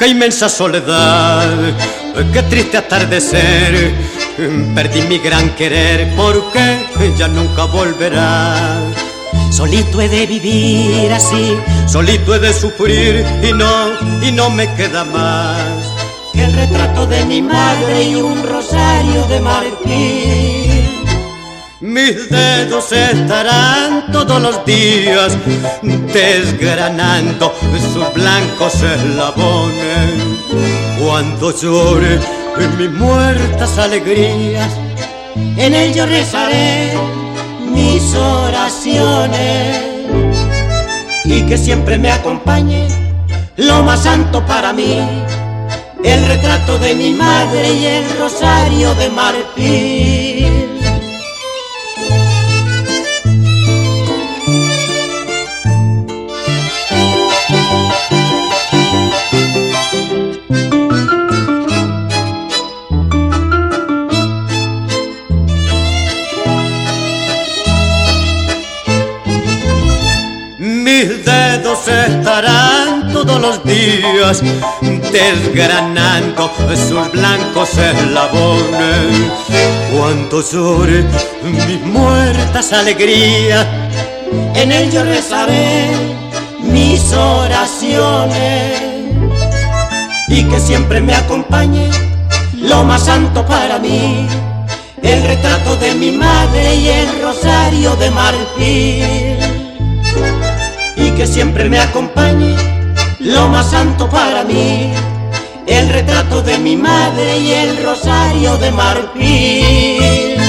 qué inmensa soledad, qué triste atardecer. Perdí mi gran querer porque ya nunca volverá. Solito he de vivir así, solito he de sufrir y no me queda más que el retrato de mi madre y un rosario de marfil. Mis dedos estarán todos los días desgranando sus blancos eslabones. Cuando llore en mis muertas alegrías, en él yo rezaré mis oraciones, y que siempre me acompañe lo más santo para mí, el retrato de mi madre y el rosario de marfil. Mis dedos estarán todos los días desgranando sus blancos eslabones. Cuando llore mis muertas alegrías, en él yo rezaré mis oraciones, y que siempre me acompañe lo más santo para mí, el retrato de mi madre y el rosario de marfil. Y que siempre me acompañe lo más santo para mí, el retrato de mi madre y el rosario de marfil.